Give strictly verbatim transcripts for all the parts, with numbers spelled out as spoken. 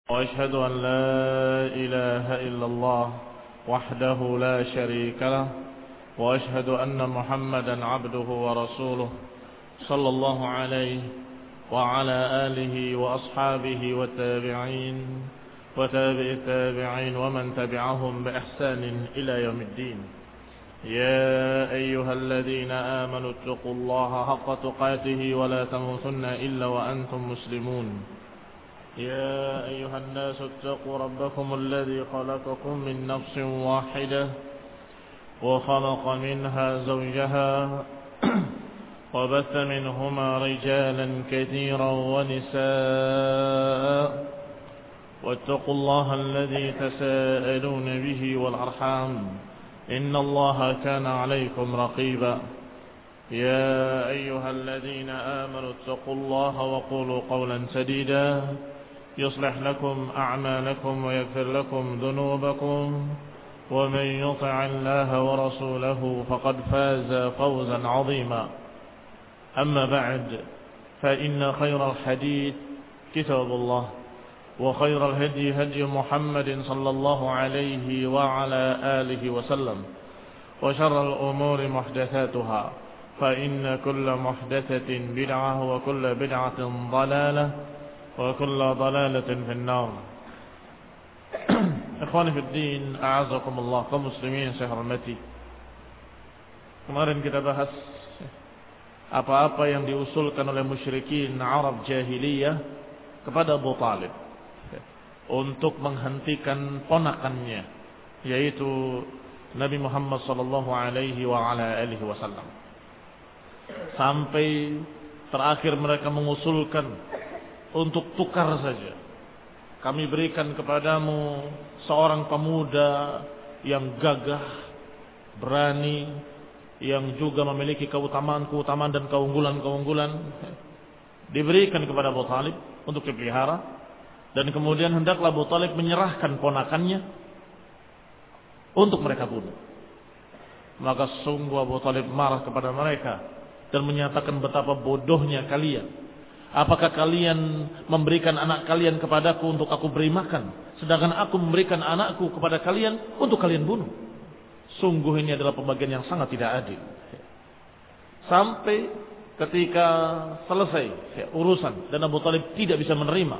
وأشهد أن لا إله إلا الله وحده لا شريك له وأشهد أن محمدا عبده ورسوله صلى الله عليه وعلى آله وأصحابه والتابعين وتابع التابعين ومن تبعهم بإحسان إلى يوم الدين. يا أيها الذين آمنوا اتقوا الله حق تقاته ولا تموتن إلا وأنتم مسلمون. يا أيها الناس اتقوا ربكم الذي خلقكم من نفس واحدة وخلق منها زوجها وبث منهما رجالا كثيرا ونساء واتقوا الله الذي تساءلون به والأرحام إن الله كان عليكم رقيبا. يا أيها الذين آمنوا اتقوا الله وقولوا قولا سديدا يصلح لكم أعمالكم ويغفر لكم ذنوبكم ومن يطع الله ورسوله فقد فاز فوزا عظيما. أما بعد فإن خير الحديث كتاب الله وخير الهدي هدي محمد صلى الله عليه وعلى آله وسلم وشر الأمور محدثاتها فإن كل محدثة بدعة وكل بدعة ضلالة وكل ضلالة في النار. Ikhwani fi din, a'azakumullah, kaum muslimin saya hormati. Kemarin kita bahas apa-apa yang diusulkan oleh musyrikin Arab jahiliyah kepada Abu Talib untuk menghentikan ponakannya, yaitu Nabi Muhammad sallallahu alaihi wa ala alihi wasallam. Sampai terakhir mereka mengusulkan untuk tukar saja. Kami berikan kepadamu seorang pemuda yang gagah, berani, yang juga memiliki keutamaan-keutamaan dan keunggulan-keunggulan. Diberikan kepada Abu Talib untuk dipelihara. Dan kemudian hendaklah Abu Talib menyerahkan ponakannya untuk mereka bunuh. Maka sungguh Abu Talib marah kepada mereka dan menyatakan betapa bodohnya kalian. Apakah kalian memberikan anak kalian kepadaku untuk aku beri makan, sedangkan aku memberikan anakku kepada kalian untuk kalian bunuh? Sungguh ini adalah pembagian yang sangat tidak adil. Sampai ketika selesai ya, urusan dan Abu Talib tidak bisa menerima,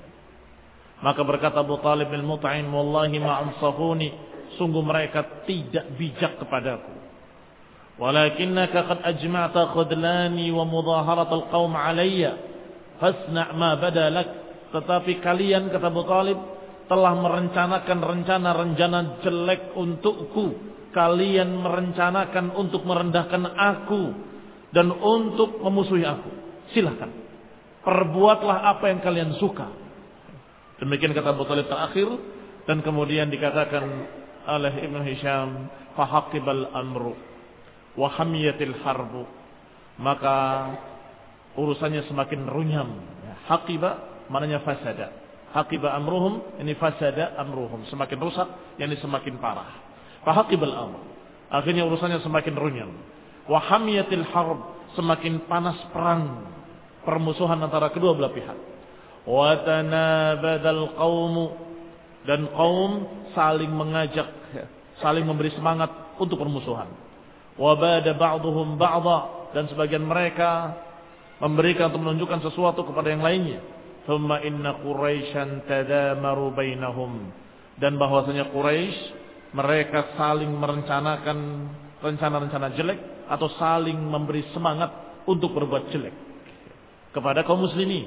maka berkata Abu Talib bin Mut'im, wallahi ma ansafuni, sungguh mereka tidak bijak kepadaku. Walakinnaka qad ajma'ta khudlani wa mudaharat al-qawm alayya fasna' ma badalak. Tetapi kalian, kata Abu Talib, telah merencanakan rencana-rencana jelek untukku. Kalian merencanakan untuk merendahkan aku dan untuk memusuhi aku. Silahkan, perbuatlah apa yang kalian suka. Demikian kata Abu Talib terakhir. Dan kemudian dikatakan oleh Ibnu Hisham, fahaqibal amru wa hamiyatil harbu, maka urusannya semakin runyam. Haqiba maknanya fasada. Haqiba amruhum, ini fasada amruhum, semakin rusak, yani semakin parah. Fahaqibal amr, akhirnya urusannya semakin runyam. Wa hamiyatil harb, semakin panas perang, permusuhan antara kedua belah pihak. Wa tanabadal qaumu, dan kaum saling mengajak, saling memberi semangat untuk permusuhan. Wabada ba'duhum ba'dha, dan sebagian mereka memberikan untuk menunjukkan sesuatu kepada yang lainnya. Thumma inna Quraisyan tadamaru bainahum, dan bahwasanya Quraisy mereka saling merencanakan rencana-rencana jelek atau saling memberi semangat untuk berbuat jelek kepada kaum muslimin.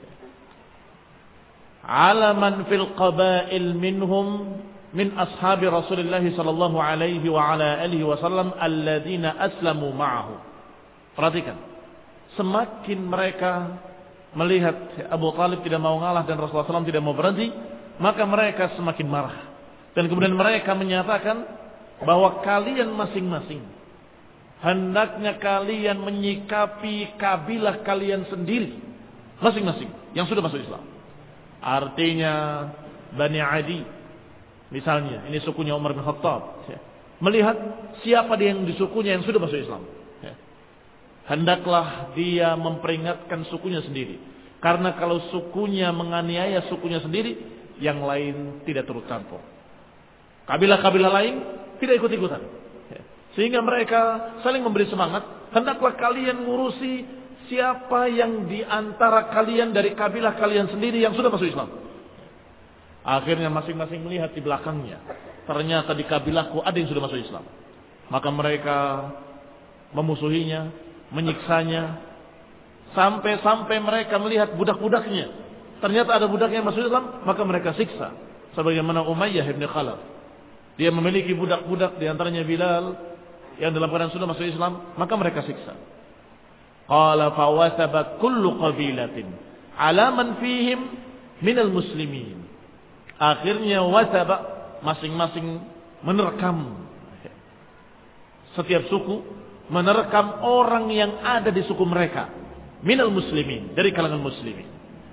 Ala man fil qabail minhum min ashabi Rasulullah sallallahu alaihi wa ala alihi wasallam alladzina aslamu ma'ahu. Perhatikan, semakin mereka melihat Abu Talib tidak mau ngalah dan Rasulullah sallallahu alaihi wasallam tidak mau berhenti, maka mereka semakin marah. Dan kemudian mereka menyatakan bahwa kalian masing-masing hendaknya kalian menyikapi kabilah kalian sendiri masing-masing yang sudah masuk Islam. Artinya Bani Adi misalnya, ini sukunya Umar bin Khattab, melihat siapa dia yang di sukunya yang sudah masuk Islam, hendaklah dia memperingatkan sukunya sendiri. Karena kalau sukunya menganiaya sukunya sendiri, yang lain tidak turut campur. Kabilah-kabilah lain tidak ikut-ikutan. Sehingga mereka saling memberi semangat. Hendaklah kalian ngurusi siapa yang di antara kalian dari kabilah kalian sendiri yang sudah masuk Islam. Akhirnya masing-masing melihat di belakangnya. Ternyata di kabilahku ada yang sudah masuk Islam. Maka mereka memusuhinya, menyiksanya. Sampai-sampai mereka melihat budak-budaknya. Ternyata ada budaknya yang masuk Islam, maka mereka siksa. Sebagaimana Umayyah ibn Khalaf. Dia memiliki budak-budak, di antaranya Bilal, yang dalam keadaan sudah masuk Islam, maka mereka siksa. Qala fawasaba kullu qabilatin ala man fihim minal muslimin. Akhirnya wasaba, masing-masing menerkam. Setiap suku menerkam orang yang ada di suku mereka. Minal muslimin, dari kalangan muslimin.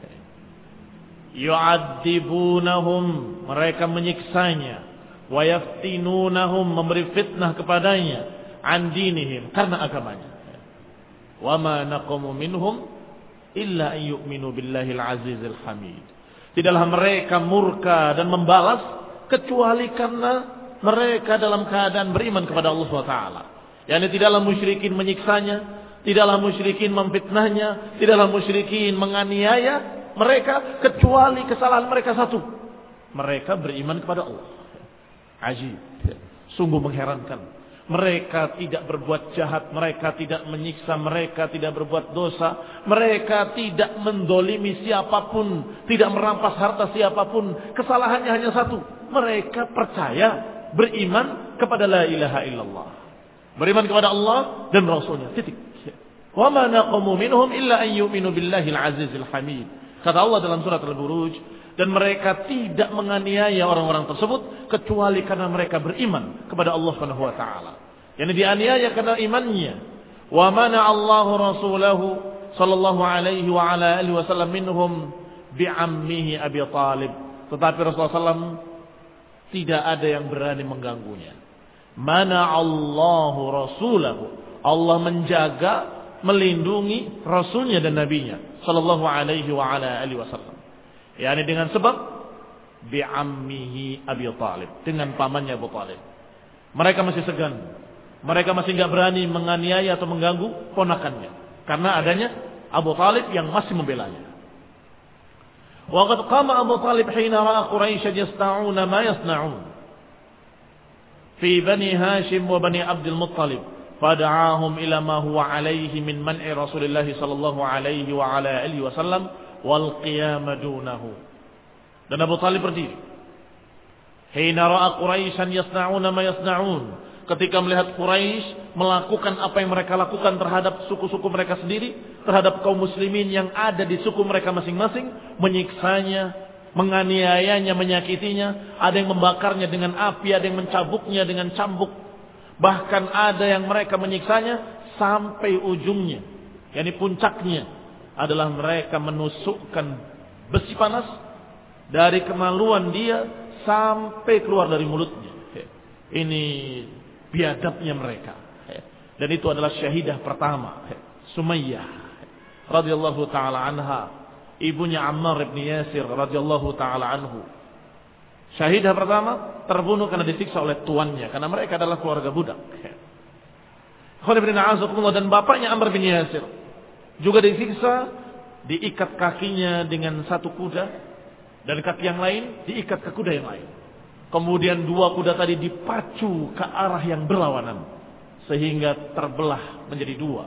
Yu'adzibunahum, mereka menyiksanya. Wa yaftinunahum, memberi fitnah kepadanya. An dinihim, karena agamanya. Wa ma naqamu minhum illa an yu'minu billahil azizil hamid. Tidaklah mereka murka dan membalas kecuali karena mereka dalam keadaan beriman kepada Allah subhanahu wa taala. Yani tidaklah musyrikin menyiksanya, tidaklah musyrikin memfitnahnya, tidaklah musyrikin menganiaya mereka kecuali kesalahan mereka satu. Mereka beriman kepada Allah. Ajib. Sungguh mengherankan. Mereka tidak berbuat jahat, mereka tidak menyiksa, mereka tidak berbuat dosa, mereka tidak mendolimi siapapun, tidak merampas harta siapapun. Kesalahannya hanya satu. Mereka percaya, beriman kepada la ilaha illallah. Beriman kepada Allah dan Rasulnya. Titik. Wa ma naqamu minhum illa an yu'minu billahil azizil hamid. Kata Allah dalam surat Al-Buruj, dan mereka tidak menganiaya orang-orang tersebut kecuali karena mereka beriman kepada Allah Subhanahu wa taala. Yani dianiaya karena imannya. Wa mana Allahu rasulahu sallallahu alaihi wa ala alihi wasallam minhum bi'ammihi Abi Thalib. Tetapi Rasulullah sallallahu alaihi wasallam tidak ada yang berani mengganggunya. Mana Allahu rasulahu, Allah menjaga, melindungi rasulnya dan nabinya sallallahu alaihi wa ala alihi wasallam. Yani dengan sebab bi'ammihi Abi Thalib, dengan pamannya Abu Thalib. Mereka masih segan. Mereka masih enggak berani menganiaya atau mengganggu ponakannya karena adanya Abu Thalib yang masih membelanya. Wa qad qama Abu Thalib hina ra'a Quraisy yasta'una ma yasna'un fi Bani Hashim wa Bani Abdul Muttalib. Fada'ahum ila ma huwa alaihi min man'i Rasulillah sallallahu alaihi wa ala alihi wasallam wal qiyam dunahu. Dan Abu Thalib berdiri. Hina ra'a Quraisyan yasna'una ma yasna'un. Ketika melihat Quraisy melakukan apa yang mereka lakukan terhadap suku-suku mereka sendiri, terhadap kaum muslimin yang ada di suku mereka masing-masing, menyiksanya, menganiayanya, menyakitinya, ada yang membakarnya dengan api, ada yang mencabuknya dengan cambuk. Bahkan ada yang mereka menyiksanya sampai ujungnya. Yani puncaknya adalah mereka menusukkan besi panas dari kemaluan dia sampai keluar dari mulutnya. Ini biadabnya mereka. Dan itu adalah syahidah pertama, Sumayyah radhiyallahu taala anha, ibunya Ammar bin Yasir radhiyallahu taala anhu. Syahidah pertama terbunuh karena disiksa oleh tuannya, karena mereka adalah keluarga budak. Dan bapaknya Ammar bin Yasir juga disiksa, diikat kakinya dengan satu kuda dan kaki yang lain diikat ke kuda yang lain. Kemudian dua kuda tadi dipacu ke arah yang berlawanan sehingga terbelah menjadi dua.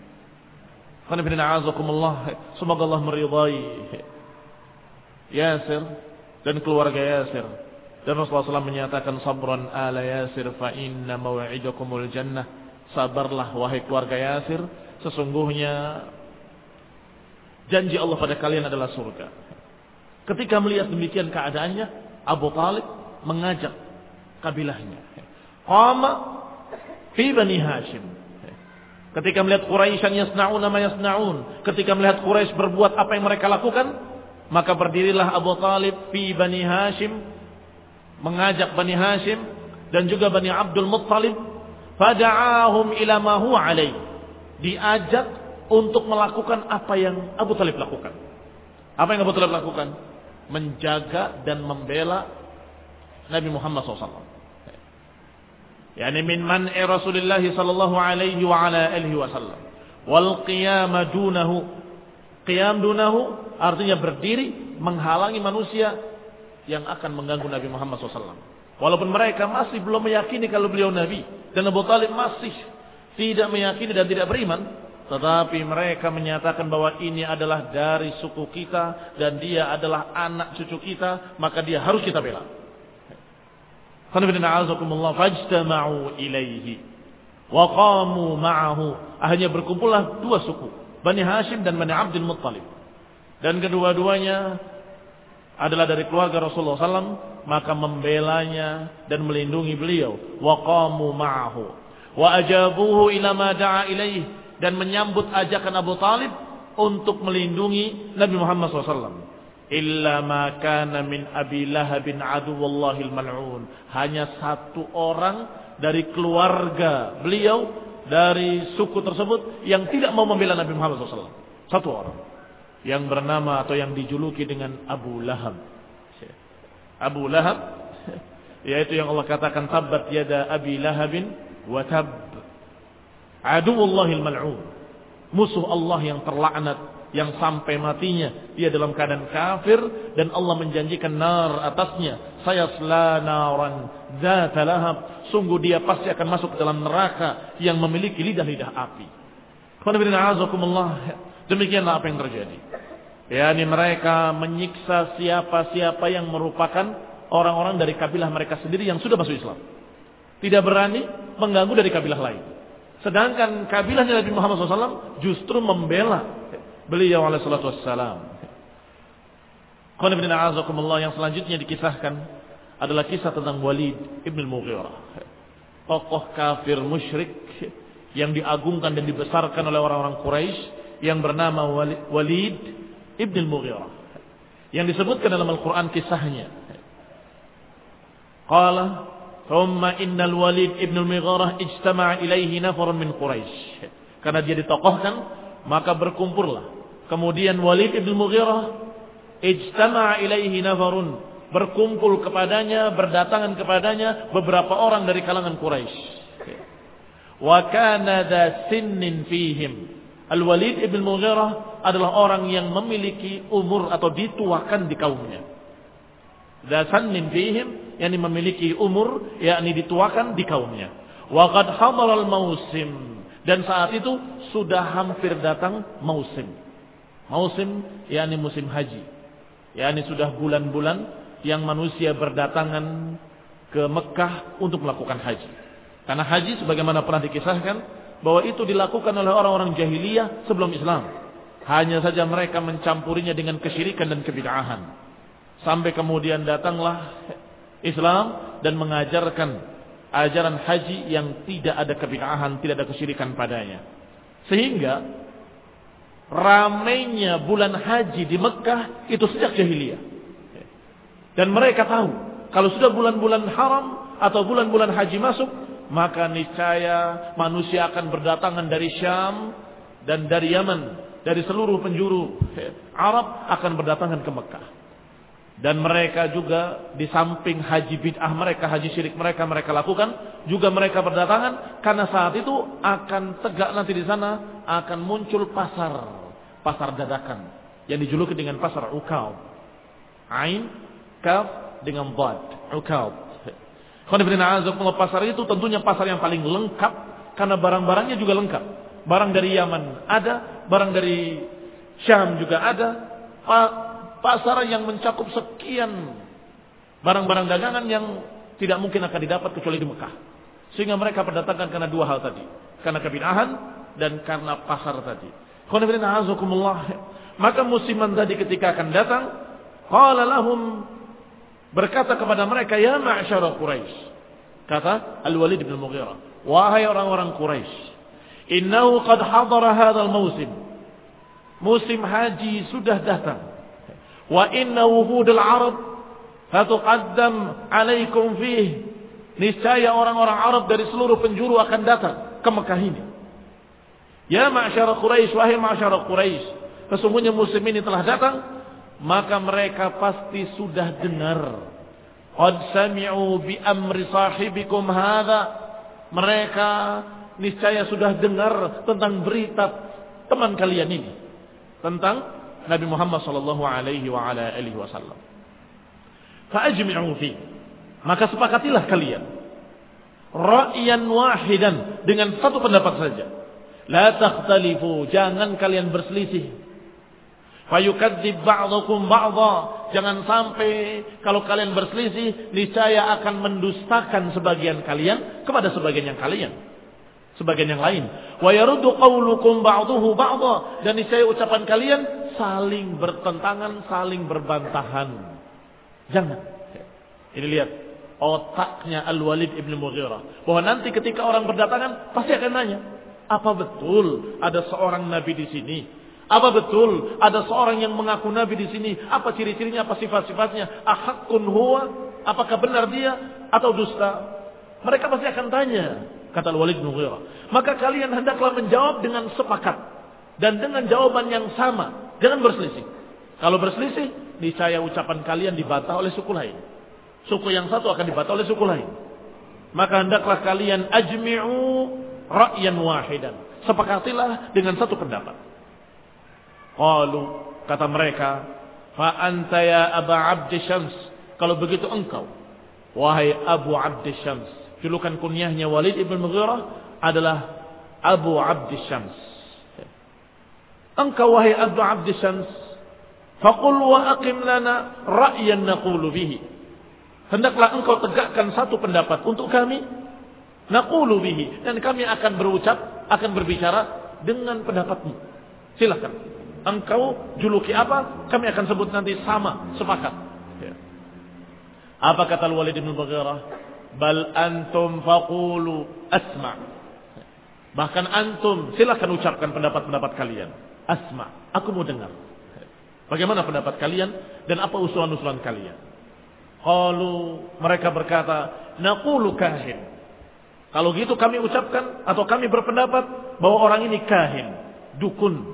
Semoga Allah meridai Yasir dan keluarga Yasir. Dan Rasulullah shallallahu alaihi wasallam menyatakan, sabran ala Yasir fa inna maw'idakumul jannah. Sabarlah wahai keluarga Yasir, sesungguhnya janji Allah pada kalian adalah surga. Ketika melihat demikian keadaannya, Abu Thalib mengajak kabilahnya. Qama fi Bani Hashim. Ketika melihat Quraisyan yasna'una ma yasna'un, ketika melihat Quraisy berbuat apa yang mereka lakukan, maka berdirilah Abu Thalib fi Bani Hashim, mengajak Bani Hashim dan juga Bani Abdul Muttalib, fada'ahum ila ma huwa alaih. Diajak untuk melakukan apa yang Abu Thalib lakukan. Apa yang Abu Thalib lakukan? Menjaga dan membela Nabi Muhammad shallallahu alaihi wasallam. Yani min man'i Rasulullah sallallahu alaihi wa ala alihi wasallam. Wal qiyam dunahu. Qiyam dunahu artinya berdiri menghalangi manusia yang akan mengganggu Nabi Muhammad shallallahu alaihi wasallam. Walaupun mereka masih belum meyakini kalau beliau Nabi. Dan Abu Thalib masih tidak meyakini dan tidak beriman. Tetapi mereka menyatakan bahwa ini adalah dari suku kita. Dan dia adalah anak cucu kita. Maka dia harus kita bela. Fajtama'u ilaihi. Wa qamu ma'ahu. Akhirnya berkumpullah dua suku. Bani Hashim dan Bani Abdul Muttalib. Dan kedua-duanya adalah dari keluarga Rasulullah shallallahu alaihi wasallam. Maka membelanya dan melindungi beliau. Wa qamu ma'ahu. Wa ajabuhu ila ma da'a ilaih. Dan menyambut ajakan Abu Thalib untuk melindungi Nabi Muhammad shallallahu alaihi wasallam. Illa ma kana min Abi Lahabin aduwallahil mal'un. Hanya satu orang dari keluarga beliau, dari suku tersebut yang tidak mau membela Nabi Muhammad shallallahu alaihi wasallam. Satu orang. Yang bernama atau yang dijuluki dengan Abu Lahab. Abu Lahab, yaitu yang Allah katakan tabbat yada Abi Lahabin wa tab. Aduwwallahil mal'un. Musuh Allah yang terlaknat, yang sampai matinya dia dalam keadaan kafir dan Allah menjanjikan nar atasnya. Sayasla naran dzata lahab. Sungguh dia pasti akan masuk ke dalam neraka yang memiliki lidah-lidah api. Demikianlah apa yang terjadi. yakni mereka menyiksa siapa-siapa yang merupakan orang-orang dari kabilah mereka sendiri yang sudah masuk Islam. Tidak berani mengganggu dari kabilah lain. Sedangkan kabilahnya Nabi Muhammad shallallahu alaihi wasallam justru membela beliau alaihi salatu wassalam. Yang selanjutnya dikisahkan adalah kisah tentang Walid ibn al-Mughirah. Tokoh kafir musyrik yang diagungkan dan dibesarkan oleh orang-orang Quraisy yang bernama Walid ibn al-Mughirah. Yang disebutkan dalam Al-Quran kisahnya. Qala thumma innal Walid ibn al-Mughirah ijtama'a ilaihi nafarun min Quraisy. Karena dia ditokohkan, maka berkumpullah. Kemudian Walid ibn al-Mughirah ijtama'a ilaihi nafarun, berkumpul kepadanya, berdatangan kepadanya beberapa orang dari kalangan Quraisy. Wa kana dha sinnin fihim. Al-Walid ibn al-Mughirah adalah orang yang memiliki umur atau dituakan di kaumnya. Dha sinnin fihim, yakni memiliki umur, yakni dituakan di kaumnya. Wa qad hadara al-mausim, dan saat itu sudah hampir datang mausim. Mausim yakni musim haji. Yakni sudah bulan-bulan yang manusia berdatangan ke Mekah untuk melakukan haji. Karena haji sebagaimana pernah dikisahkan bahwa itu dilakukan oleh orang-orang jahiliyah sebelum Islam. Hanya saja mereka mencampurinya dengan kesyirikan dan kebid'ahan. Sampai kemudian datanglah Islam dan mengajarkan ajaran haji yang tidak ada kebid'ahan, tidak ada kesyirikan padanya. Sehingga ramainya bulan haji di Mekah itu sejak jahiliyah. Dan mereka tahu kalau sudah bulan-bulan haram atau bulan-bulan haji masuk, maka niscaya manusia akan berdatangan dari Syam dan dari Yaman, dari seluruh penjuru Arab akan berdatangan ke Mekah. Dan mereka juga di samping haji bid'ah mereka, haji syirik mereka mereka lakukan, juga mereka berdatangan karena saat itu akan tegak nanti di sana akan muncul pasar, pasar dadakan yang dijuluki dengan pasar Ukaub. Ain, kaf dengan dhad, Ukaub. Pasar itu tentunya pasar yang paling lengkap karena barang-barangnya juga lengkap. Barang dari Yaman ada, barang dari Syam juga ada. Pasar yang mencakup sekian barang-barang dagangan yang tidak mungkin akan didapat kecuali di Mekah. Sehingga mereka berdatangan karena dua hal tadi. Karena kebid'ahan dan karena pasar tadi. Maka musiman tadi ketika akan datang, qala lahum, berkata kepada mereka, ya ma'syara Quraisy. Kata Al-Walid bin Mughirah, wahai orang-orang Quraisy, innahu qad hadara hadzal mausim. Musim haji sudah datang. Wa inna wuhudul Arab fatuqaddam alaikum fih. Niscaya orang-orang Arab dari seluruh penjuru akan datang ke Mekah ini. Ya ma'syara Quraisy, wahai ma'syara Quraisy, sesungguhnya musim ini telah datang. maka mereka pasti sudah dengar. Qad sami'u bi amri sahibikum hadza. Mereka niscaya sudah dengar tentang berita teman kalian ini, tentang Nabi Muhammad sallallahu alaihi wa ala alihi wasallam. Fa ajmi'u fi. Maka sepakatilah kalian ra'yan wahidan, dengan satu pendapat saja. La takhtalifu, jangan kalian berselisih. Fayukadzib ba'dukum ba'dha, jangan sampai kalau kalian berselisih niscaya akan mendustakan sebagian kalian kepada sebagian yang kalian, sebagian yang lain. Wa yaruddu qaulukum ba'duhu ba'dha, dan niscaya ucapan kalian saling bertentangan, saling berbantahan. Jangan. Ini lihat otaknya Al-Walid ibn Mughirah, bahwa nanti ketika orang berdatangan pasti akan nanya, apa betul ada seorang nabi di sini? Apa betul ada seorang yang mengaku nabi di sini? Apa ciri-cirinya, apa sifat-sifatnya? Ahaqqun huwa? Apakah benar dia atau dusta? Mereka pasti akan tanya, kata Al-Walid bin Mughirah. Maka kalian hendaklah menjawab dengan sepakat dan dengan jawaban yang sama, jangan berselisih. Kalau berselisih, niscaya ucapan kalian dibantah oleh suku lain. Suku yang satu akan dibantah oleh suku lain. Maka hendaklah kalian ajmi'u ra'yan wahidan. Sepakatilah dengan satu pendapat. Qalu, kata mereka, fa anta ya Aba Abdi Syams. Kalau begitu engkau, wahai Abu Abdi Syams. Julukan kunyahnya Walid ibn Mughirah adalah Abu Abdi Syams. Engkau wahai Abu Abdi Syams, faqul wa aqim lana ra'yan naqulu bihi. Hendaklah engkau tegakkan satu pendapat untuk kami, naqulu bihi, dan kami akan berucap, akan berbicara dengan pendapatmu. Silakan. Engkau juluki apa, kami akan sebut nanti sama, sepakat. Ya. Apa kata Al-Walid bin Mughirah? Bal antum faqulu asma'. Bahkan antum silakan ucapkan pendapat-pendapat kalian. Asma', aku mau dengar. Bagaimana pendapat kalian dan apa usulan-usulan kalian? Qalu, mereka berkata, naqulu kahin. Kalau gitu kami ucapkan atau kami berpendapat bahwa orang ini kahin, dukun.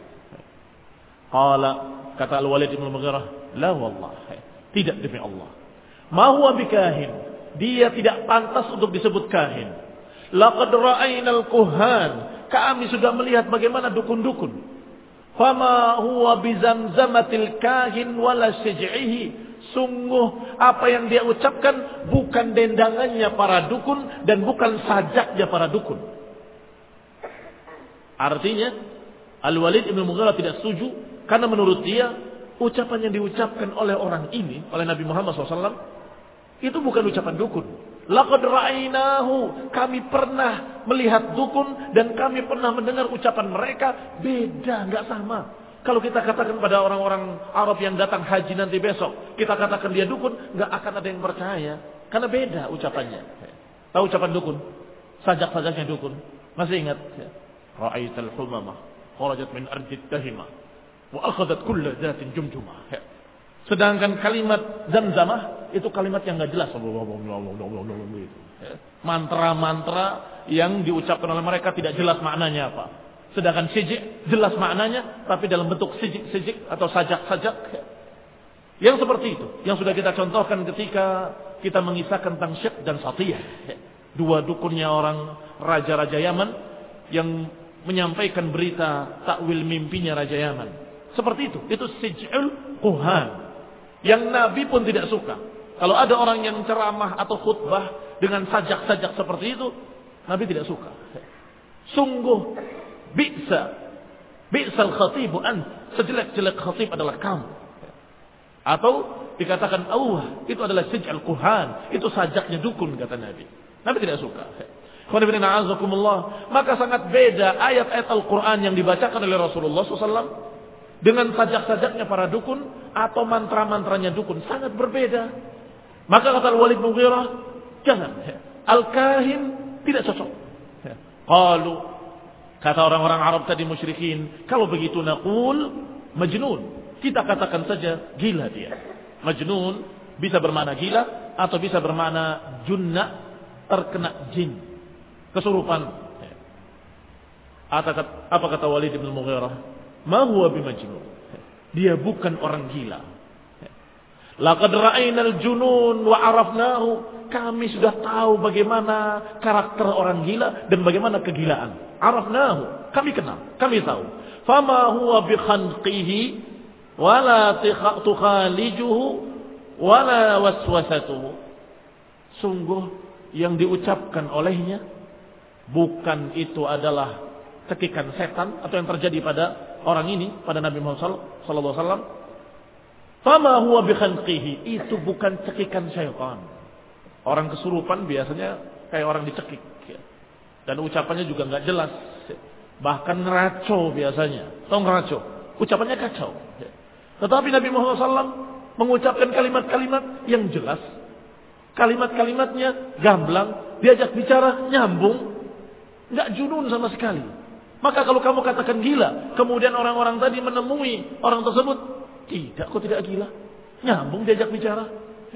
Qala, kata Al-Walid bin Mughirah, la wallah, tidak demi Allah. Ma huwa bikahin, dia tidak pantas untuk disebut kahin. Laqad ra'ainal kuhan, kami sudah melihat bagaimana dukun-dukun. Fama huwa bizamzamatil kahin wala syaj'ihi. Sungguh apa yang dia ucapkan bukan dendangannya para dukun dan bukan sajaknya para dukun. Artinya Al-Walid ibn Mughirah tidak setuju, karena menurut dia ucapan yang diucapkan oleh orang ini, oleh Nabi Muhammad shallallahu alaihi wasallam, itu bukan ucapan dukun. Laqad ra'ainahu, kami pernah melihat dukun dan kami pernah mendengar ucapan mereka beda, nggak sama. Kalau kita katakan pada orang-orang Arab yang datang haji nanti besok, kita katakan dia dukun, nggak akan ada yang percaya, karena beda ucapannya. Tahu ucapan dukun? Sajak-sajaknya dukun. Masih ingat? Ra'aital humamah kharajat min ardit tahimah wa akhadat kulla dhatin jumjumah. Sedangkan kalimat zamzamah itu kalimat yang enggak jelas. Mantra-mantra yang diucapkan oleh mereka tidak jelas maknanya apa. Sedangkan sijik jelas maknanya tapi dalam bentuk sijik-sijik atau sajak-sajak. Yang seperti itu yang sudah kita contohkan ketika kita mengisahkan tentang Syekh dan Satiyah, dua dukunnya orang raja-raja Yaman yang menyampaikan berita takwil mimpinya raja Yaman. Seperti itu. Itu sij'ul kuhan. Yang Nabi pun tidak suka. Kalau ada orang yang ceramah atau khutbah dengan sajak-sajak seperti itu, Nabi tidak suka. Sungguh bi'sa. Bi'sal khatibu an. Sejelek-jelek khatib adalah kamu. Atau dikatakan Allah, itu adalah sij'ul kuhan. Itu sajaknya dukun, kata Nabi. Nabi tidak suka. Maka sangat beda ayat-ayat Al-Quran yang dibacakan oleh Rasulullah shallallahu alaihi wasallam dengan sajak-sajaknya para dukun atau mantra-mantranya dukun, sangat berbeda. Maka kata Al-Walid bin Mughirah, jangan. Al-kahin tidak cocok. Qalu, kata orang-orang Arab tadi musyrikin, kalau begitu naqul majnun. Kita katakan saja gila dia. Majnun bisa bermakna gila atau bisa bermakna junna, terkena jin, kesurupan. Apa kata Walid bin Mughirah? Ma huwa bimajnun. Dia bukan orang gila. Laqad ra'ainal junun wa arafnahu. Kami sudah tahu bagaimana karakter orang gila dan bagaimana kegilaan. Arafnahu. Kami kenal, kami tahu. Fama huwa bi khanqihi wala tukhalijuhu wala waswasatuhu. Sungguh yang diucapkan olehnya bukan itu adalah cekikan setan atau yang terjadi pada orang ini, pada Nabi Muhammad sallallahu alaihi wasallam. Fama huwa bi khanqihi, itu bukan cekikan syaitan. Orang kesurupan biasanya kayak orang dicekik ya. Dan ucapannya juga enggak jelas. Bahkan ngeraco biasanya. Tahu ngeraco? Ucapannya kacau. Ya. Tetapi Nabi Muhammad sallallahu alaihi wasallam mengucapkan kalimat-kalimat yang jelas. Kalimat-kalimatnya gamblang, diajak bicara nyambung, enggak junun sama sekali. Maka kalau kamu katakan gila, kemudian orang-orang tadi menemui orang tersebut, tidak, kok tidak gila. Nyambung diajak bicara.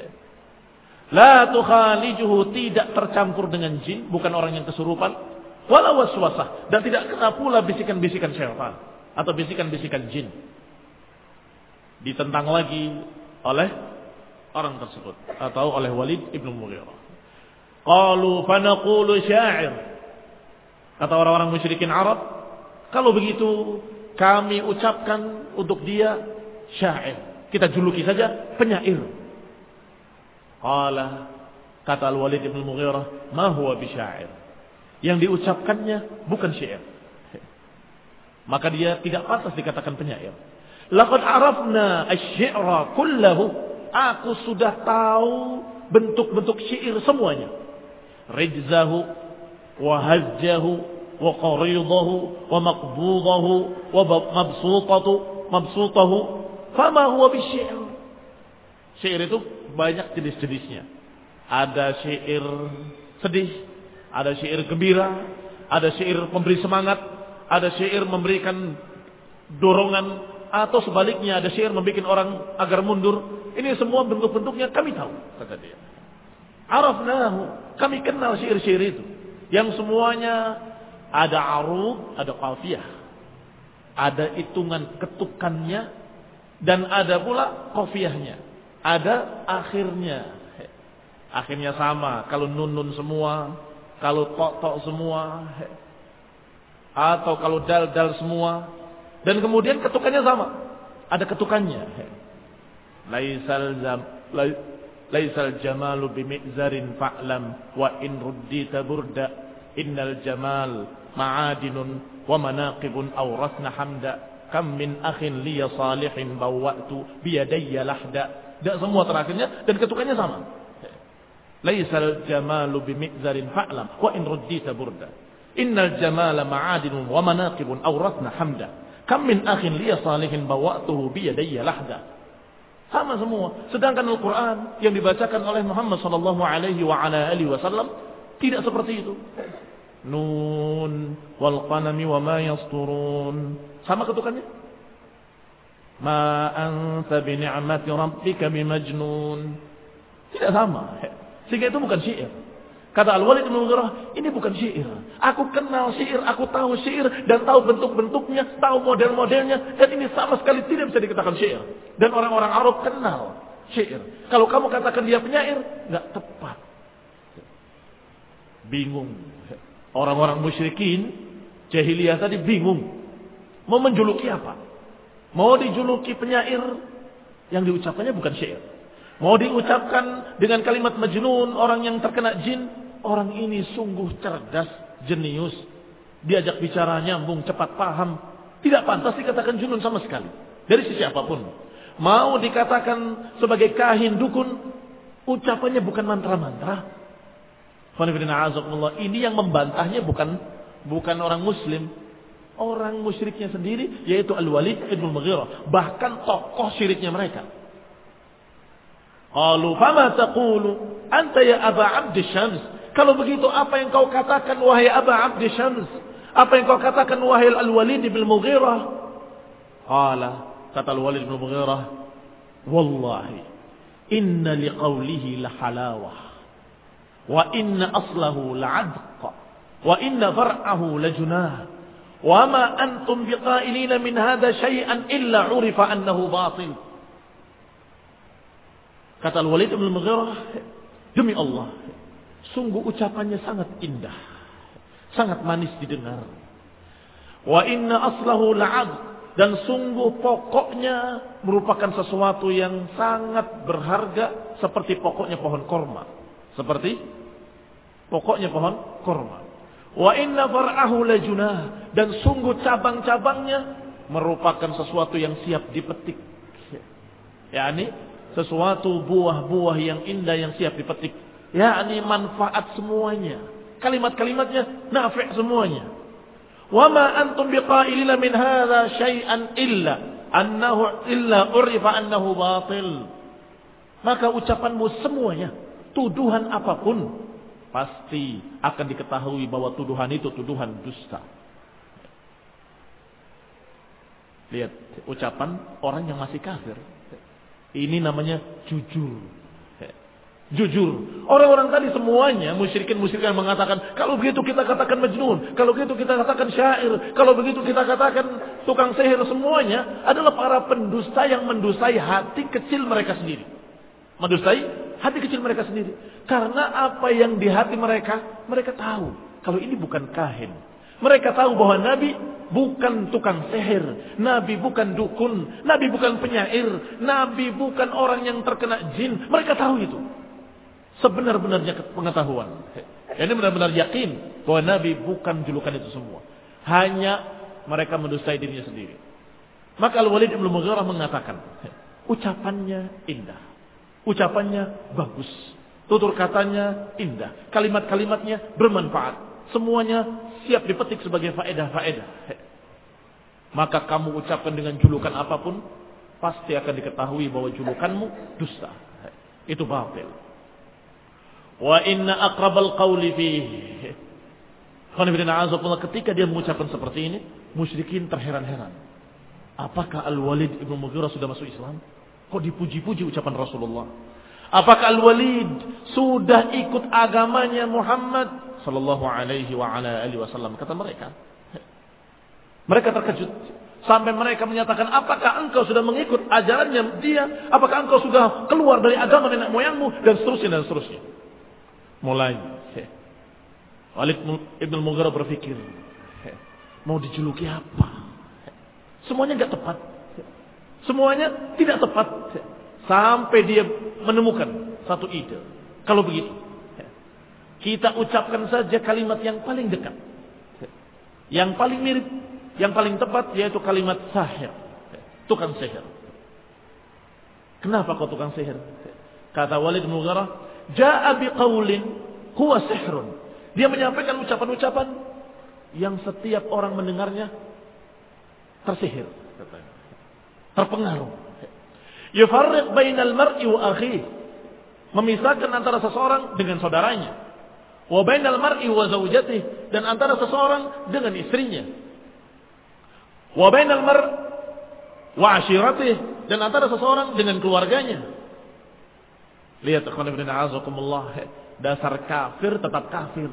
La tukhalijuhu, tidak tercampur dengan jin, bukan orang yang kesurupan. Wala waswasah, dan tidak kena pula bisikan-bisikan syaitan atau bisikan-bisikan jin. Ditentang lagi oleh orang tersebut atau oleh Walid ibn Mughirah. Qalu fa naqulu sya'ir. Kata orang-orang musyrikin Arab, kalau begitu kami ucapkan untuk dia syair. Kita juluki saja penyair. Qala, kata Al-Walid ibn Mughirah, ma huwa bisyair. Yang diucapkannya bukan syair. Maka dia tidak pantas dikatakan penyair. Laqad arafna asy-syi'ra kullahu. Aku sudah tahu bentuk-bentuk syair semuanya. Rijzahu wa hajjahu wa qaridahu wa maqbudahu wa mabsutatu mabsutahu. Fama huwa bisyair. Syair itu banyak jenis-jenisnya. Ada syair sedih, ada syair gembira, ada syair memberi semangat, ada syair memberikan dorongan, atau sebaliknya ada syair membuat orang agar mundur. Ini semua bentuk-bentuknya kami tahu, kata dia. Arafnahu, kami kenal syair-syair itu. Yang semuanya ada arud, ada qafiyah. Ada hitungan ketukannya dan ada pula qafiyahnya. Ada akhirnya. Akhirnya sama. Kalau nun-nun semua. Kalau tok-tok semua. Atau kalau dal-dal semua. Dan kemudian ketukannya sama. Ada ketukannya. Laisal jam, laisal jamalu bimi'zarin fa'lam. Wa in ruddita burda. Innal jamal ma'adinun. Wa manaqibun awrasna hamda. Kam min akhin liya salihin bawwa'tu biyadayya lahda. Dan semua terakhirnya dan ketukannya sama. Laisal jamalu bimi'zarin fa'lam wa in ruddita burda. Innal jamala ma'adinun wa manaqibun awratna hamda. Kam min akhin liya salihin bawa'tuhu biyadayya lahda. Sama semua. Sedangkan Al-Quran yang dibacakan oleh Muhammad sallallahu alaihi wa ala alihi wasallam tidak seperti itu. Nun wal qalami wa ma yasturun. Sama ketukannya. Ma anta bi ni'mati rabbika bimajnun. Tidak sama. Sehingga itu bukan syair. Kata Al-Walid bin Mughirah, ini bukan syair. Aku kenal syair, aku tahu syair dan tahu bentuk-bentuknya, tahu model-modelnya, dan ini sama sekali tidak bisa dikatakan syair. Dan orang-orang Arab kenal syair. Kalau kamu katakan dia penyair, enggak tepat. Bingung. Orang-orang musyrikin jahiliyah tadi bingung. Mau menjuluki apa? Mau dijuluki penyair, yang diucapkannya bukan syair. Mau diucapkan dengan kalimat majnun, orang yang terkena jin. Orang ini sungguh cerdas, jenius. Diajak bicara nyambung, cepat paham. Tidak pantas dikatakan junun sama sekali. Dari sisi apapun. Mau dikatakan sebagai kahin, dukun. Ucapannya bukan mantra-mantra. Ini yang membantahnya bukan bukan orang muslim. Orang musyriknya sendiri, yaitu Al-Walid ibn Mughirah. Bahkan tokoh syiriknya mereka. Qalu fama taqulu anta ya Aba Abd Syams. Kalau begitu apa yang kau katakan wahai Aba Abd Syams? Apa yang kau katakan wahai Al-Walid ibn Mughirah? Qala, kata Al-Walid ibn Mughirah, wallahi inna liqawlihi lahalawah wa inna aslahu la'adqa wa inna far'ahu lajunah. Wa ma antum biqailina min hadha syai'an illa 'urifa annahu batil. Kata Al-Walid bin Mughirah, demi Allah, sungguh ucapannya sangat indah, sangat manis didengar. Wa inna aslahu la'ad, dan sungguh pokoknya merupakan sesuatu yang sangat berharga seperti pokoknya pohon korma. Seperti pokoknya pohon korma. Wa inna far'ahu lajunah, dan sungguh cabang-cabangnya merupakan sesuatu yang siap dipetik. Yani sesuatu buah-buah yang indah yang siap dipetik. Yakni manfaat semuanya. Kalimat-kalimatnya nafi' semuanya. Wa ma antum biqailina min hadza syai'an illa annahu illa urifa annahu batil. Maka ucapanmu semuanya, tuduhan apapun, pasti akan diketahui bahwa tuduhan itu tuduhan dusta. Lihat ucapan orang yang masih kafir. Ini namanya jujur. Jujur. Orang-orang tadi semuanya musyrikin-musyrikin mengatakan, kalau begitu kita katakan majnun, kalau begitu kita katakan syair, kalau begitu kita katakan tukang sihir, semuanya adalah para pendusta yang mendustai hati kecil mereka sendiri. Mendustai hati kecil mereka sendiri. Karena apa yang di hati mereka, mereka tahu kalau ini bukan kahin. Mereka tahu bahwa Nabi bukan tukang sihir, Nabi bukan dukun, Nabi bukan penyair, Nabi bukan orang yang terkena jin. Mereka tahu itu. Sebenar-benarnya pengetahuan. Ini benar-benar yakin bahwa Nabi bukan julukan itu semua. Hanya mereka mendustai dirinya sendiri. Maka Al-Walid bin Mughirah mengatakan, ucapannya indah, ucapannya bagus, tutur katanya indah, kalimat-kalimatnya bermanfaat. Semuanya siap dipetik sebagai faedah-faedah. Maka kamu ucapkan dengan julukan apapun, pasti akan diketahui bahwa julukanmu dusta. Itu batil. Wa inna aqrabal qawli fihi. Ketika dia mengucapkan seperti ini, musyrikin terheran-heran. Apakah Al-Walid ibn Mughirah sudah masuk Islam? Kok dipuji-puji ucapan Rasulullah? Apakah Al-Walid sudah ikut agamanya Muhammad sallallahu alaihi wa ala alihi wasallam? Kata mereka. Mereka terkejut sampai mereka menyatakan, apakah engkau sudah mengikut ajarannya dia? Apakah engkau sudah keluar dari agama nenek moyangmu? Dan seterusnya dan seterusnya. Mulai Walid ibn Mughirah berpikir, mau dijuluki apa? Semuanya enggak tepat. Semuanya tidak tepat. Sampai dia menemukan satu ide. Kalau begitu, kita ucapkan saja kalimat yang paling dekat, yang paling mirip, yang paling tepat, yaitu kalimat sahir, tukang sihir. Kenapa kau tukang sihir? Kata Walid bin Mughirah, jaa biqaulin huwa sihrun. Dia menyampaikan ucapan-ucapan yang setiap orang mendengarnya tersihir, terpengaruh. Yufarriq bainal mar'i wa akhihi, memisahkan antara seseorang dengan saudaranya. Wa bainal mar'i wa zaujatihi, dan antara seseorang dengan istrinya. Wa bainal mar' wa 'ashiratihi, dan antara seseorang dengan keluarganya. Lihat ikhwan fillah azakumullah, dasar kafir tetap kafir.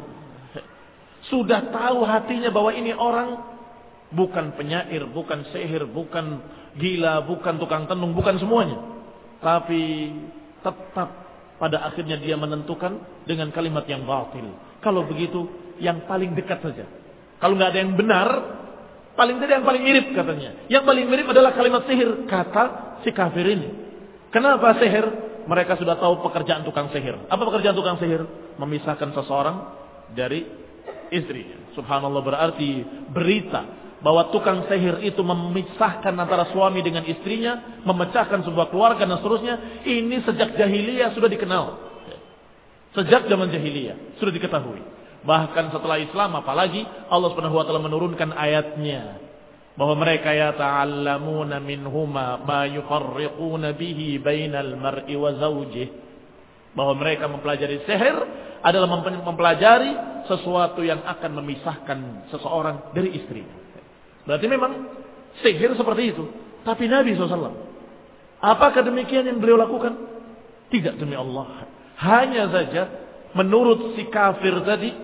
Sudah tahu hatinya bahwa ini orang bukan penyair, bukan sihir, bukan gila, bukan tukang tenung, bukan semuanya. Tapi tetap pada akhirnya dia menentukan dengan kalimat yang batil. Kalau begitu, yang paling dekat saja. Kalau nggak ada yang benar, paling tidak yang paling mirip katanya. Yang paling mirip adalah kalimat sihir, kata si kafir ini. Kenapa sihir? Mereka sudah tahu pekerjaan tukang sihir. Apa pekerjaan tukang sihir? Memisahkan seseorang dari istrinya. Subhanallah, berarti berita bahwa tukang sihir itu memisahkan antara suami dengan istrinya, memecahkan sebuah keluarga dan seterusnya. Ini sejak jahiliyah sudah dikenal. Sejak zaman jahiliyah sudah diketahui. Bahkan setelah Islam, apalagi Allah Subhanahu wa taala menurunkan ayatnya bahwa mereka yata'allamuna minhuma ma yufarriquna bihi bainal mar'i wa zawjihi, bahwa mereka mempelajari sihir adalah mempelajari sesuatu yang akan memisahkan seseorang dari istrinya. Berarti memang sihir seperti itu. Tapi Nabi shallallahu alaihi wasallam, apakah demikian yang beliau lakukan? Tidak, demi Allah. Hanya saja menurut si kafir tadi,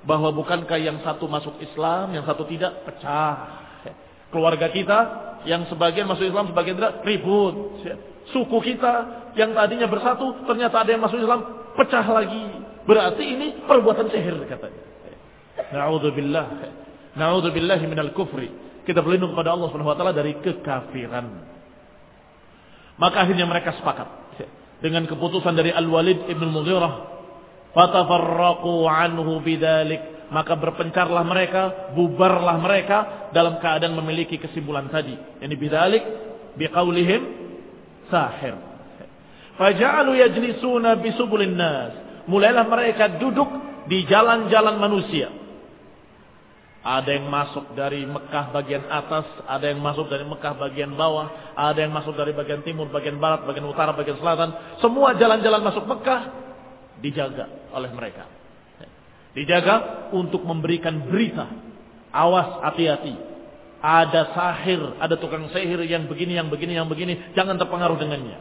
bahwa bukankah yang satu masuk Islam, yang satu tidak, pecah. Keluarga kita yang sebagian masuk Islam, sebagian tidak, ribut. Suku kita yang tadinya bersatu, ternyata ada yang masuk Islam, pecah lagi. Berarti ini perbuatan sihir katanya. Na'udzubillah. Na'udzubillah minal kufri. Kita berlindung kepada Allah Subhanahu wa taala dari kekafiran. Maka akhirnya mereka sepakat dengan keputusan dari Al-Walid ibn Mughirah. Fatafarraqu anhu bidzalik, maka berpencarlah mereka, bubarlah mereka dalam keadaan memiliki kesimpulan tadi. Yani bidzalik biqaulihim sahir. Faja'alu yajlisuna bisubulin nas. Mulailah mereka duduk di jalan-jalan manusia. Ada yang masuk dari Mekah bagian atas, ada yang masuk dari Mekah bagian bawah, ada yang masuk dari bagian timur, bagian barat, bagian utara, bagian selatan. Semua jalan-jalan masuk Mekah dijaga oleh mereka. Dijaga untuk memberikan berita. Awas, hati-hati. Ada sahir, ada tukang sihir yang begini, yang begini, yang begini. Jangan terpengaruh dengannya.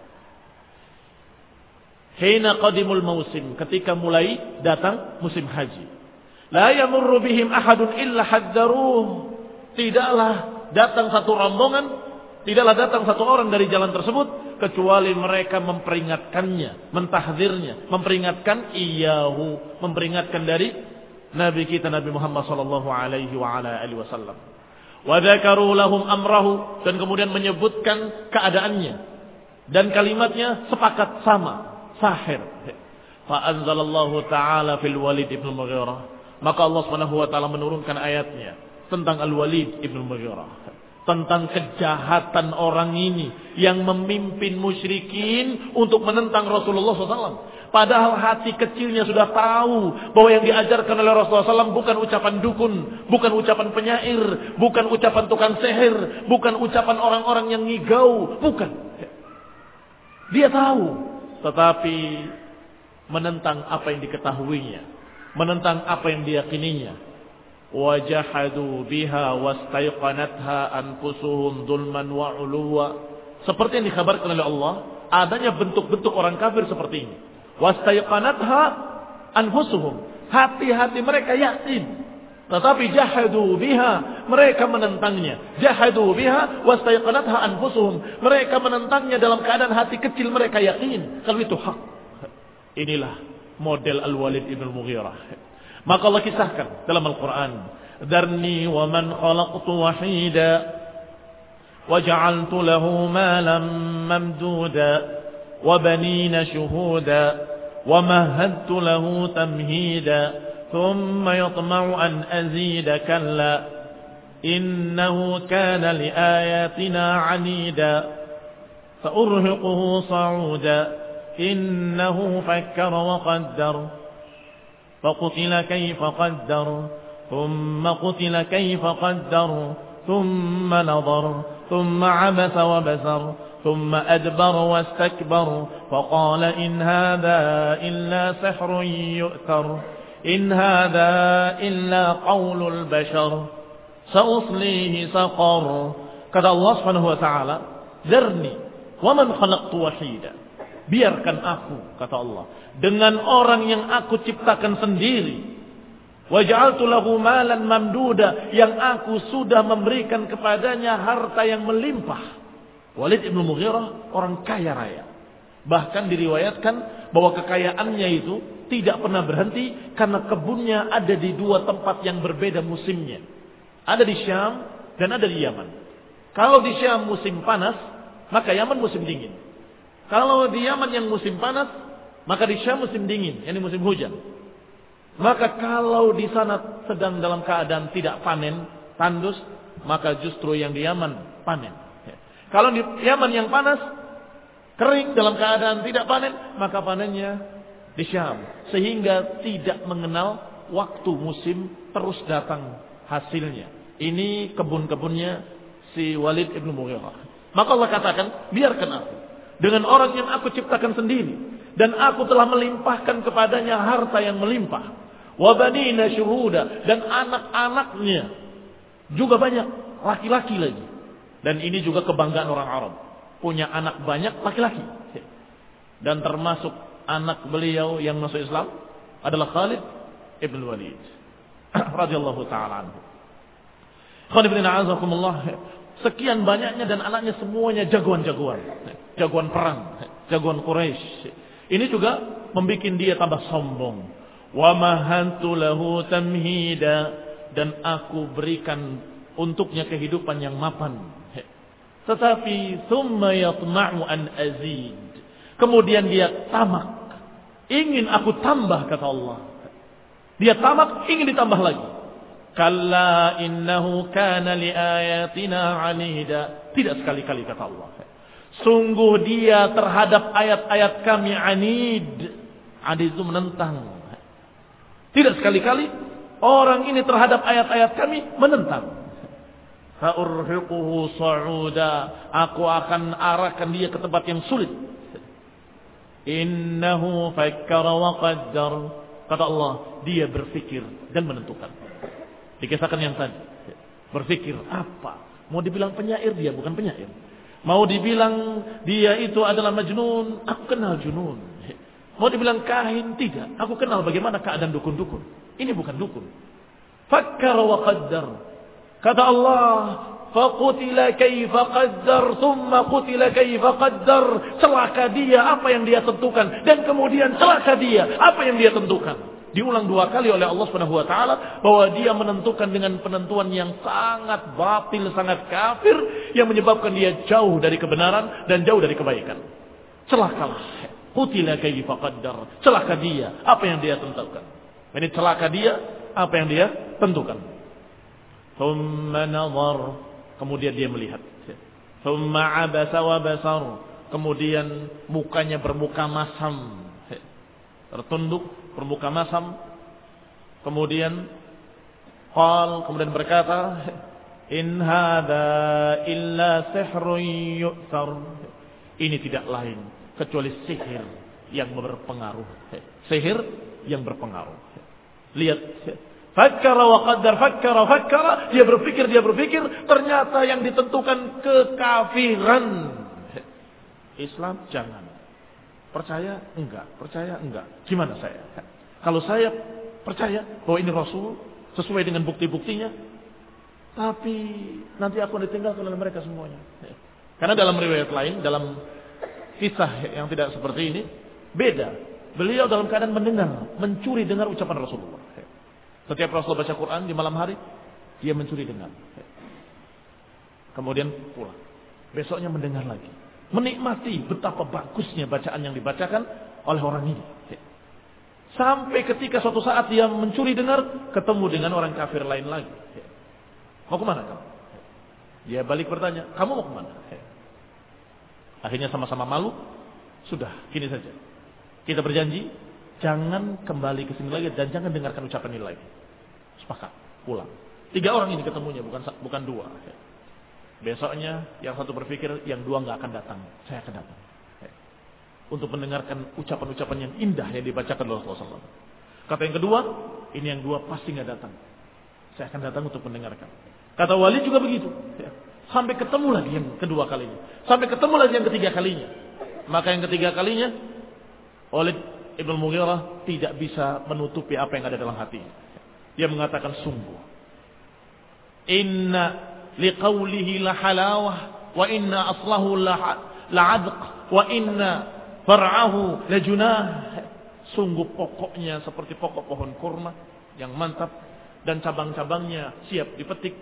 Hina qadimul mausim, ketika mulai datang musim haji. La yamurru bihim ahadun illa haddaruh. Tidaklah datang satu rombongan, tidaklah datang satu orang dari jalan tersebut kecuali mereka memperingatkannya, mentahdzirnya, memperingatkan iyahu, memperingatkan dari Nabi kita Nabi Muhammad sallallahu alaihi wa ala alihi wasallam. Wa dzakaru lahum amrahu, dan kemudian menyebutkan keadaannya dan kalimatnya sepakat sama, sahir. Fa anzalallahu ta'ala fil Walid ibn Mughirah. Maka Allah Subhanahu wa taala menurunkan ayatnya tentang Al-Walid ibn Mughirah, tentang kejahatan orang ini yang memimpin musyrikin untuk menentang Rasulullah shallallahu alaihi wasallam. Padahal hati kecilnya sudah tahu bahwa yang diajarkan oleh Rasulullah shallallahu alaihi wasallam bukan ucapan dukun, bukan ucapan penyair, bukan ucapan tukang sihir, bukan ucapan orang-orang yang ngigau, bukan. Dia tahu, tetapi menentang apa yang diketahuinya, menentang apa yang diyakininya. Wajahadu biha wastaiqanatha anfusuhum dzulman wa 'uluwa. Seperti yang dikabarkan oleh Allah, adanya bentuk-bentuk orang kafir seperti ini. Wastaiqanatha anfusuhum, hati-hati mereka yakin, tetapi jahadu biha, mereka menentangnya. Jahadu biha wastaiqanatha anfusuhum, mereka menentangnya dalam keadaan hati kecil mereka yakin kalau itu hak. Inilah model Al-Walid ibn Mughirah. Maka Allah kisahkan dalam Al-Quran, Darni wa man khalaqtu wahida waja'altu lahu malan mamduda wa banina shuhuda wa mahadtu lahu tamhida thumma yatma'u an azida kalla innahu kana liayatina 'anida sa'urhiquhu sa'uda innahu fakkara wa qaddar فقتل كيف قدر ثم قتل كيف قدر ثم نظر ثم عبس وبسر ثم أدبر واستكبر فقال إن هذا إلا سحر يؤثر إن هذا إلا قول البشر سأصليه سقر. Kata Allah Subhanahu wa taala, "Dzarni wa man khalaqtu wahida." Biarkan aku, kata Allah, dengan orang yang aku ciptakan sendiri. Waja'altu lahu malan mamduda, yang aku sudah memberikan kepadanya harta yang melimpah. Walid ibn Mughirah orang kaya raya. Bahkan diriwayatkan bahwa kekayaannya itu tidak pernah berhenti karena kebunnya ada di dua tempat yang berbeda musimnya. Ada di Syam dan ada di Yaman. Kalau di Syam musim panas, maka Yaman musim dingin. Kalau di Yaman yang musim panas, maka di Syam musim dingin, yakni musim hujan. Maka kalau di sana sedang dalam keadaan tidak panen, tandus, maka justru yang di Yaman panen. Kalau di Yaman yang panas, kering dalam keadaan tidak panen, maka panennya di Syam. Sehingga tidak mengenal waktu musim, terus datang hasilnya. Ini kebun-kebunnya si Walid ibn Mughirah. Maka Allah katakan, biarkan aku dengan orang yang aku ciptakan sendiri, dan aku telah melimpahkan kepadanya harta yang melimpah. Wa banina syuhuda, dan anak-anaknya juga banyak, laki-laki lagi. Dan ini juga kebanggaan orang Arab, punya anak banyak laki-laki. Dan termasuk anak beliau yang masuk Islam adalah Khalid ibn Walid. radhiyallahu taala anhu. Sekian banyaknya dan anaknya semuanya jagoan-jagoan, jagoan perang, jagoan Quraisy. Ini juga membuat dia tambah sombong. Wa mahantu lahu tamhida, dan aku berikan untuknya kehidupan yang mapan. Tetapi thumma yatma'u an azid. Kemudian dia tamak, ingin aku tambah, kata Allah. Dia tamak, ingin ditambah lagi. Kalla innahu kana liayatina anida. Tidak sekali-kali, kata Allah. Sungguh dia terhadap ayat-ayat kami anid. Anid itu menentang. Tidak sekali-kali orang ini terhadap ayat-ayat kami menentang. Fa'urhiquhu sa'uda. Aku akan arahkan dia ke tempat yang sulit. Innahu fakkara wa qaddar. Kata Allah, dia berfikir dan menentukan. Dikisahkan yang tadi. Berfikir apa? Mau dibilang penyair, dia bukan penyair. Mau dibilang dia itu adalah majnun, aku kenal junun. Mau dibilang kahin, tidak. Aku kenal bagaimana keadaan dukun-dukun. Ini bukan dukun. Fakkara wa qaddar. Kata Allah, faqutila kaifa qaddar, thumma qutila kaifa qaddar. Celaka dia apa yang dia tentukan, dan kemudian celaka dia apa yang dia tentukan. Diulang dua kali oleh Allah Subhanahu wa taala bahwa dia menentukan dengan penentuan yang sangat batil, sangat kafir, yang menyebabkan dia jauh dari kebenaran dan jauh dari kebaikan. Celakalah. Qutila kaifa qaddar. Celaka dia apa yang dia tentukan. Ini celaka dia apa yang dia tentukan. Thumma nazar, kemudian dia melihat. Thumma abasa wa basar, kemudian mukanya bermuka masam, tertunduk, bermuka masam. Kemudian qal, kemudian berkata, in hadza illa sihrun yu'thar. Ini tidak lain kecuali sihir yang berpengaruh. Sihir yang berpengaruh. Lihat, fakkara wa qaddar, fakkara fakkara, dia berpikir, dia berpikir, ternyata yang ditentukan kekafiran. Islam jangan. Percaya enggak, percaya enggak. Gimana saya? Kalau saya percaya bahwa ini Rasul sesuai dengan bukti-buktinya, tapi nanti aku ditinggalkan oleh mereka semuanya. Karena dalam riwayat lain, dalam kisah yang tidak seperti ini, beda. Beliau dalam keadaan mendengar, mencuri dengar ucapan Rasulullah. Setiap Rasul baca Quran di malam hari, dia mencuri dengar. Kemudian pulang. Besoknya mendengar lagi. Menikmati betapa bagusnya bacaan yang dibacakan oleh orang ini. Sampai ketika suatu saat dia mencuri dengar, ketemu dengan orang kafir lain lagi. Mau kemana kamu? Dia balik bertanya, kamu mau kemana? Akhirnya sama-sama malu. Sudah, gini saja. Kita berjanji, jangan kembali ke sini lagi dan jangan dengarkan ucapan ini lagi. Sepakat, pulang. Tiga orang ini ketemunya, bukan bukan dua. Besoknya yang satu berpikir, yang dua nggak akan datang, saya akan datang untuk mendengarkan ucapan-ucapan yang indah yang dibacakan oleh Rasulullah shallallahu alaihi wasallam. Kata yang kedua, ini yang dua pasti nggak datang, saya akan datang untuk mendengarkan. Kata Walid juga begitu, sampai ketemu lagi yang kedua kalinya, sampai ketemu lagi yang ketiga kalinya. Maka yang ketiga kalinya, Walid Ibn Mughirah tidak bisa menutupi apa yang ada dalam hatinya. Dia mengatakan, sungguh, inna liqaulihi la halawah wa inna aslahu la adq wa inna far'ahu la junah. Sungguh pokoknya seperti pokok pohon kurma yang mantap dan cabang-cabangnya siap dipetik.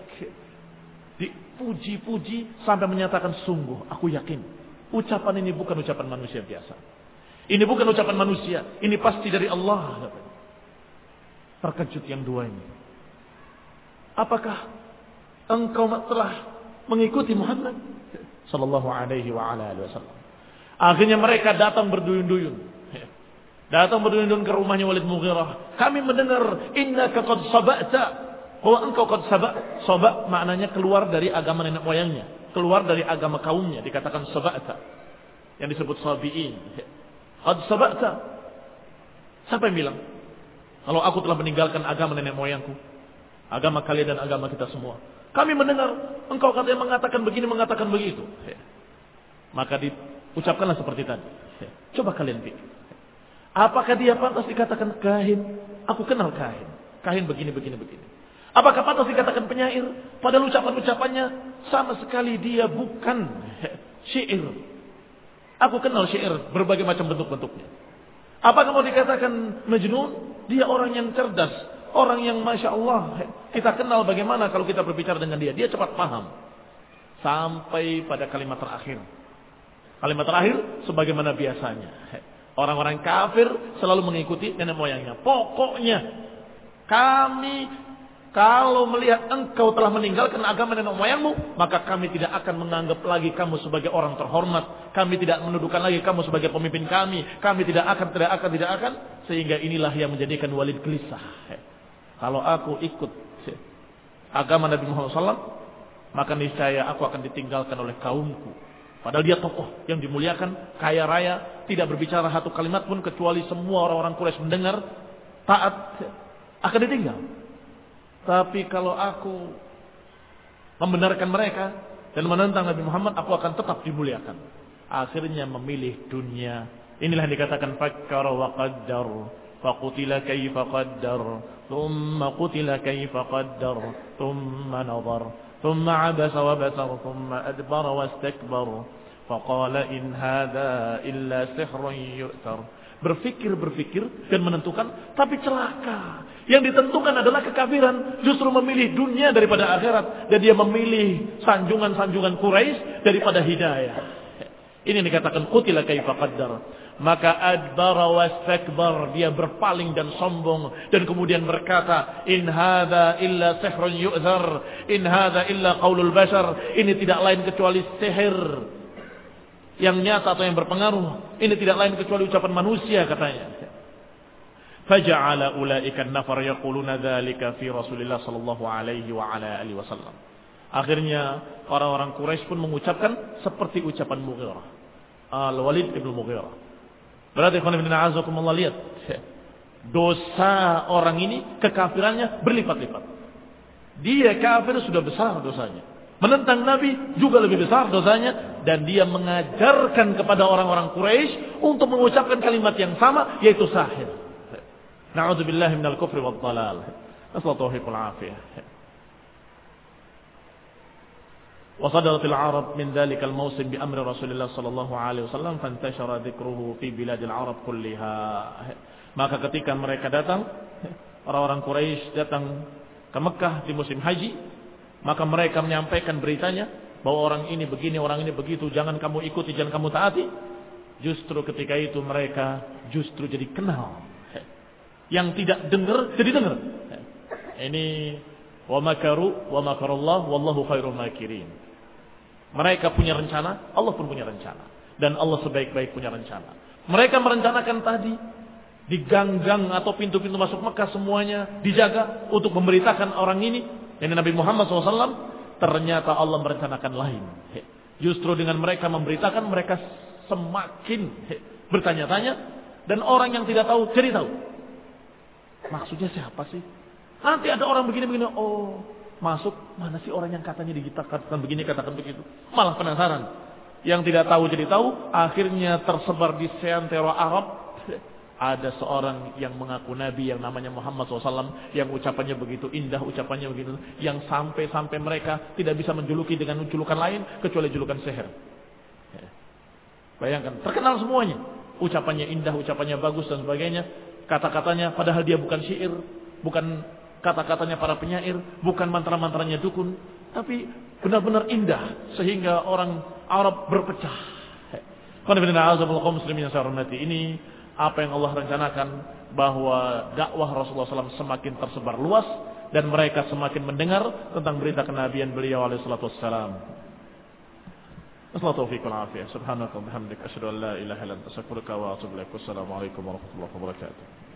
Dipuji-puji sampai menyatakan, sungguh aku yakin ucapan ini bukan ucapan manusia biasa. Ini bukan ucapan manusia, ini pasti dari Allah. Terkejut yang dua ini. Apakah engkau telah mengikuti Muhammad sallallahu alaihi wa ala alihi wasallam? Akhirnya mereka datang berduyun-duyun. Datang berduyun-duyun ke rumahnya Walid Mughirah. Kami mendengar innaka qad sabata, bahwa engkau qad sabak. Sabak maknanya keluar dari agama nenek moyangnya, keluar dari agama kaumnya, dikatakan sabata. Yang disebut sabiin. Qad sabata. Siapa yang bilang? Kalau aku telah meninggalkan agama nenek moyangku, agama kalian dan agama kita semua. Kami mendengar engkau katanya mengatakan begini, mengatakan begitu. Maka diucapkanlah seperti tadi. Coba kalian pikir. Apakah dia pantas dikatakan kahin? Aku kenal kahin. kahin begini, begini, begini. Apakah pantas dikatakan penyair? Padahal ucapan-ucapannya sama sekali dia bukan syair. Aku kenal syair berbagai macam bentuk-bentuknya. Apakah mau dikatakan majnun? Dia orang yang cerdas, orang yang masya Allah. Kita kenal bagaimana kalau kita berbicara dengan dia. Dia cepat paham. Sampai pada kalimat terakhir. Kalimat terakhir sebagaimana biasanya. Orang-orang kafir selalu mengikuti nenek moyangnya. Pokoknya kami kalau melihat engkau telah meninggalkan agama nenek moyangmu, maka kami tidak akan menganggap lagi kamu sebagai orang terhormat. Kami tidak menuduhkan lagi kamu sebagai pemimpin kami. Kami tidak akan, tidak akan, tidak akan. Sehingga inilah yang menjadikan Walid gelisah. Kalau aku ikut agama Nabi Muhammad shallallahu alaihi wasallam, maka niscaya aku akan ditinggalkan oleh kaumku. Padahal dia tokoh yang dimuliakan, kaya raya, tidak berbicara satu kalimat pun kecuali semua orang-orang Quraisy mendengar, taat, akan ditinggal. Tapi kalau aku membenarkan mereka dan menentang Nabi Muhammad, aku akan tetap dimuliakan. Akhirnya memilih dunia. Inilah yang dikatakan fakkara wa qaddar, faqutila kaifa qaddar, thumma qutila kaifa qaddar, thumma nadhar, thumma abasa wa basar, thumma adbara wastakbar, faqala in hadha illa sihrun yu'tar. Berfikir-berfikir dan menentukan, tapi celaka. Yang ditentukan adalah kekafiran. Justru memilih dunia daripada akhirat. Dan dia memilih sanjungan-sanjungan Quraisy daripada hidayah. Ini yang dikatakan qutila kaifa qaddar. Maka adbara wastakbar. Dia berpaling dan sombong. Dan kemudian berkata, in hadha illa sihrun yu'zar. In hadha illa qaulul bashar. Ini tidak lain kecuali sihir yang nyata atau yang berpengaruh. Ini tidak lain kecuali ucapan manusia, katanya. Faja'ala ulaika an-nafar yaquluna dzalika fi Rasulillah sallallahu alaihi wa ala alihi wasallam. Akhirnya orang-orang Quraisy pun mengucapkan seperti ucapan Mughirah, Al-Walid bin Mughirah. Berarti ikhwan fillah azakumullah, lihat dosa orang ini, kekafirannya berlipat-lipat. Dia kafir sudah besar dosanya. Menentang Nabi juga lebih besar dosanya. Dan dia mengajarkan kepada orang-orang Quraisy untuk mengucapkan kalimat yang sama, yaitu sahir. Na'udzubillahi minal kufri wad dhalal. Nasallallahu alaihi wa sadaratil Arab min dhalikal mawsim bi amri Rasulillah sallallahu alaihi wasallam fantashara dzikruhu fi biladil Arab kulliha. Maka ketika mereka datang, orang-orang Quraisy datang ke Mekah di musim haji, maka mereka menyampaikan beritanya bahwa orang ini begini, orang ini begitu, jangan kamu ikuti, jangan kamu taati. Justru ketika itu mereka justru jadi kenal. Yang tidak dengar jadi dengar. Ini wa makaru wa makarallah wallahu khairul makirin. Mereka punya rencana, Allah pun punya rencana, dan Allah sebaik-baik punya rencana. Mereka merencanakan tadi di gang-gang atau pintu-pintu masuk Mekah semuanya dijaga untuk memberitakan orang ini, yang Nabi Muhammad shallallahu alaihi wasallam. Ternyata Allah merencanakan lain. Justru dengan mereka memberitakan, mereka semakin bertanya-tanya. Dan orang yang tidak tahu jadi tahu. Maksudnya siapa sih? Nanti ada orang begini-begini. Oh, masuk. Mana sih orang yang katanya dikatakan begini, katakan begitu. Malah penasaran. Yang tidak tahu jadi tahu. Akhirnya tersebar di seantero Arab. Ada seorang yang mengaku Nabi yang namanya Muhammad shallallahu alaihi wasallam, yang ucapannya begitu indah, ucapannya begitu, yang sampai-sampai mereka tidak bisa menjuluki dengan julukan lain kecuali julukan sihir. Bayangkan, terkenal semuanya. Ucapannya indah, ucapannya bagus dan sebagainya. Kata-katanya padahal dia bukan syair, bukan kata-katanya para penyair, bukan mantra-mantranya dukun, tapi benar-benar indah sehingga orang Arab berpecah. Ini apa yang Allah rencanakan, bahwa dakwah Rasulullah shallallahu alaihi wasallam semakin tersebar luas dan mereka semakin mendengar tentang berita kenabian beliau alaihi salatu wassalam. Assalamualaikum warahmatullahi wabarakatuh. Subhanaka wa bihamdika asyhadu an la ilaha illa anta astaghfiruka wa atubu ilaik. Wassalamualaikum warahmatullahi wabarakatuh.